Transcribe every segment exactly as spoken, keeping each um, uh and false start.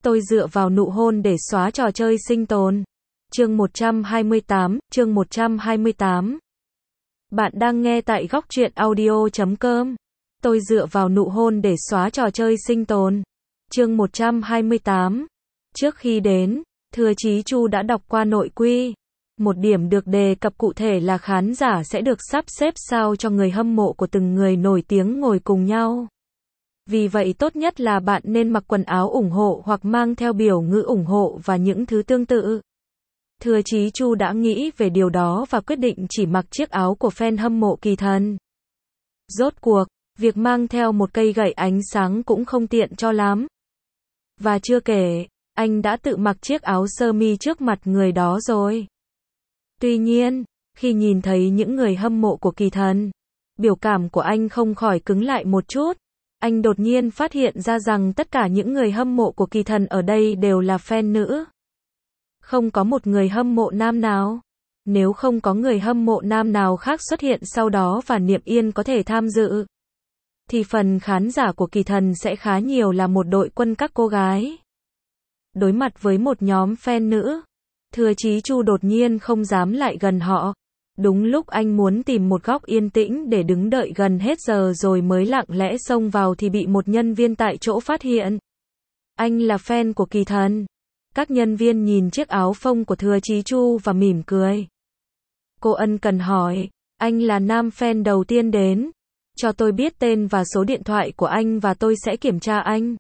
Tôi dựa vào nụ hôn để xóa trò chơi sinh tồn. Chương một trăm hai mươi tám, chương một trăm hai mươi tám. Bạn đang nghe tại góc truyện audio chấm com. Tôi dựa vào nụ hôn để xóa trò chơi sinh tồn. Chương một trăm hai mươi tám. Trước khi đến, Thừa Chí Chu đã đọc qua nội quy. Một điểm được đề cập cụ thể là khán giả sẽ được sắp xếp sao cho người hâm mộ của từng người nổi tiếng ngồi cùng nhau. Vì vậy tốt nhất là bạn nên mặc quần áo ủng hộ hoặc mang theo biểu ngữ ủng hộ và những thứ tương tự. Thừa Chí Chu đã nghĩ về điều đó và quyết định chỉ mặc chiếc áo của fan hâm mộ Kỳ Thần. Rốt cuộc, việc mang theo một cây gậy ánh sáng cũng không tiện cho lắm. Và chưa kể, anh đã tự mặc chiếc áo sơ mi trước mặt người đó rồi. Tuy nhiên, khi nhìn thấy những người hâm mộ của Kỳ Thần, biểu cảm của anh không khỏi cứng lại một chút. Anh đột nhiên phát hiện ra rằng tất cả những người hâm mộ của Kỳ Thần ở đây đều là fan nữ. Không có một người hâm mộ nam nào. Nếu không có người hâm mộ nam nào khác xuất hiện sau đó và Niệm Yên có thể tham dự, thì phần khán giả của Kỳ Thần sẽ khá nhiều là một đội quân các cô gái. Đối mặt với một nhóm fan nữ, Thừa Chí Chu đột nhiên không dám lại gần họ. Đúng lúc anh muốn tìm một góc yên tĩnh để đứng đợi gần hết giờ rồi mới lặng lẽ xông vào thì bị một nhân viên tại chỗ phát hiện. Anh là fan của Kỳ Thần. Các nhân viên nhìn chiếc áo phông của Thừa Chí Chu và mỉm cười. Cô ân cần hỏi, anh là nam fan đầu tiên đến. Cho tôi biết tên và số điện thoại của anh và tôi sẽ kiểm tra anh.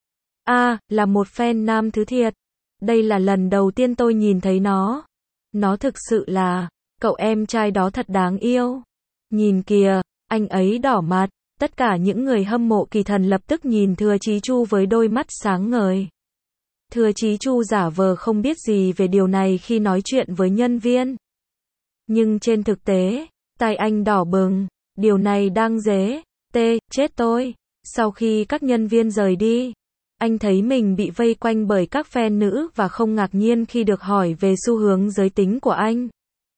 À, là một fan nam thứ thiệt. Đây là lần đầu tiên tôi nhìn thấy nó. Nó thực sự là... Cậu em trai đó thật đáng yêu. Nhìn kìa, anh ấy đỏ mặt. Tất cả những người hâm mộ Kỳ Thần lập tức nhìn Thừa Chí Chu với đôi mắt sáng ngời. Thừa Chí Chu giả vờ không biết gì về điều này khi nói chuyện với nhân viên. Nhưng trên thực tế, tai anh đỏ bừng. Điều này đang dễ. Tê, chết tôi. Sau khi các nhân viên rời đi, anh thấy mình bị vây quanh bởi các fan nữ và không ngạc nhiên khi được hỏi về xu hướng giới tính của anh.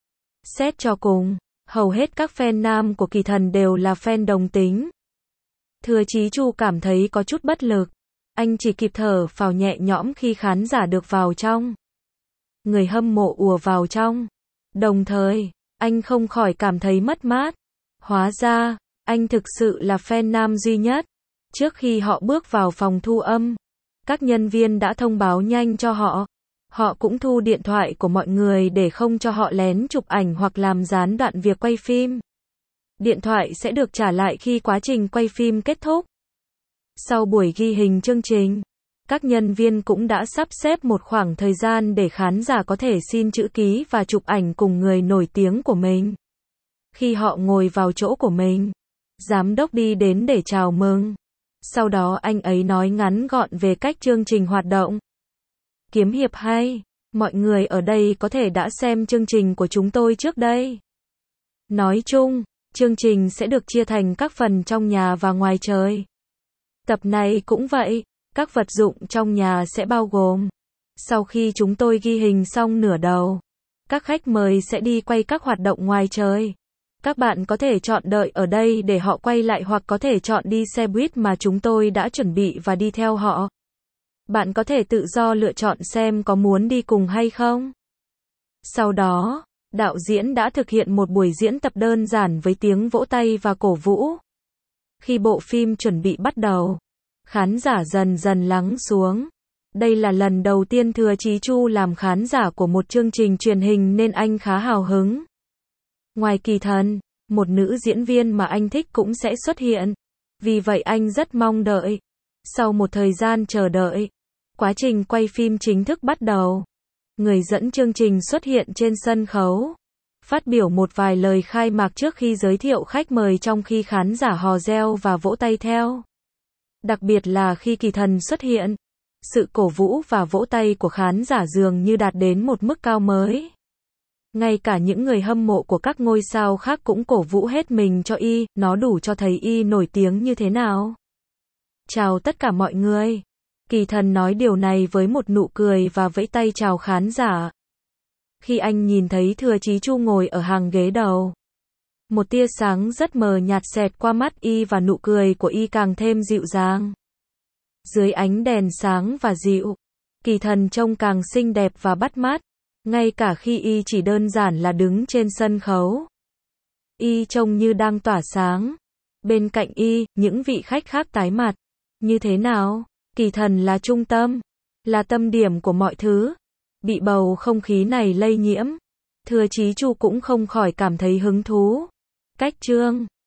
Xét cho cùng, hầu hết các fan nam của Kỳ Thần đều là fan đồng tính. Thừa Chí Chu cảm thấy có chút bất lực. Anh chỉ kịp thở phào nhẹ nhõm khi khán giả được vào trong. Người hâm mộ ùa vào trong. Đồng thời, anh không khỏi cảm thấy mất mát. Hóa ra, anh thực sự là fan nam duy nhất. Trước khi họ bước vào phòng thu âm, các nhân viên đã thông báo nhanh cho họ. Họ cũng thu điện thoại của mọi người để không cho họ lén chụp ảnh hoặc làm gián đoạn việc quay phim. Điện thoại sẽ được trả lại khi quá trình quay phim kết thúc. Sau buổi ghi hình chương trình, các nhân viên cũng đã sắp xếp một khoảng thời gian để khán giả có thể xin chữ ký và chụp ảnh cùng người nổi tiếng của mình. Khi họ ngồi vào chỗ của mình, giám đốc đi đến để chào mừng. Sau đó anh ấy nói ngắn gọn về cách chương trình hoạt động. Kiếm hiệp hay, mọi người ở đây có thể đã xem chương trình của chúng tôi trước đây. Nói chung, chương trình sẽ được chia thành các phần trong nhà và ngoài trời. Tập này cũng vậy, các vật dụng trong nhà sẽ bao gồm. Sau khi chúng tôi ghi hình xong nửa đầu, các khách mời sẽ đi quay các hoạt động ngoài trời. Các bạn có thể chọn đợi ở đây để họ quay lại hoặc có thể chọn đi xe buýt mà chúng tôi đã chuẩn bị và đi theo họ. Bạn có thể tự do lựa chọn xem có muốn đi cùng hay không. Sau đó, đạo diễn đã thực hiện một buổi diễn tập đơn giản với tiếng vỗ tay và cổ vũ. Khi bộ phim chuẩn bị bắt đầu, khán giả dần dần lắng xuống. Đây là lần đầu tiên Thừa Chí Chu làm khán giả của một chương trình truyền hình nên anh khá hào hứng. Ngoài Kỳ Thần, một nữ diễn viên mà anh thích cũng sẽ xuất hiện. Vì vậy anh rất mong đợi. Sau một thời gian chờ đợi, quá trình quay phim chính thức bắt đầu. Người dẫn chương trình xuất hiện trên sân khấu, phát biểu một vài lời khai mạc trước khi giới thiệu khách mời trong khi khán giả hò reo và vỗ tay theo. Đặc biệt là khi Kỳ Thần xuất hiện, sự cổ vũ và vỗ tay của khán giả dường như đạt đến một mức cao mới. Ngay cả những người hâm mộ của các ngôi sao khác cũng cổ vũ hết mình cho y, nó đủ cho thấy y nổi tiếng như thế nào. Chào tất cả mọi người. Kỳ Thần nói điều này với một nụ cười và vẫy tay chào khán giả. Khi anh nhìn thấy Thừa Chí Chu ngồi ở hàng ghế đầu, một tia sáng rất mờ nhạt xẹt qua mắt y và nụ cười của y càng thêm dịu dàng. Dưới ánh đèn sáng và dịu, Kỳ Thần trông càng xinh đẹp và bắt mắt, ngay cả khi y chỉ đơn giản là đứng trên sân khấu. Y trông như đang tỏa sáng. Bên cạnh y, những vị khách khác tái mặt. Như thế nào? Kỳ Thần là trung tâm, là tâm điểm của mọi thứ. Bị bầu không khí này lây nhiễm, Thừa Chí Chu cũng không khỏi cảm thấy hứng thú. Cách Trương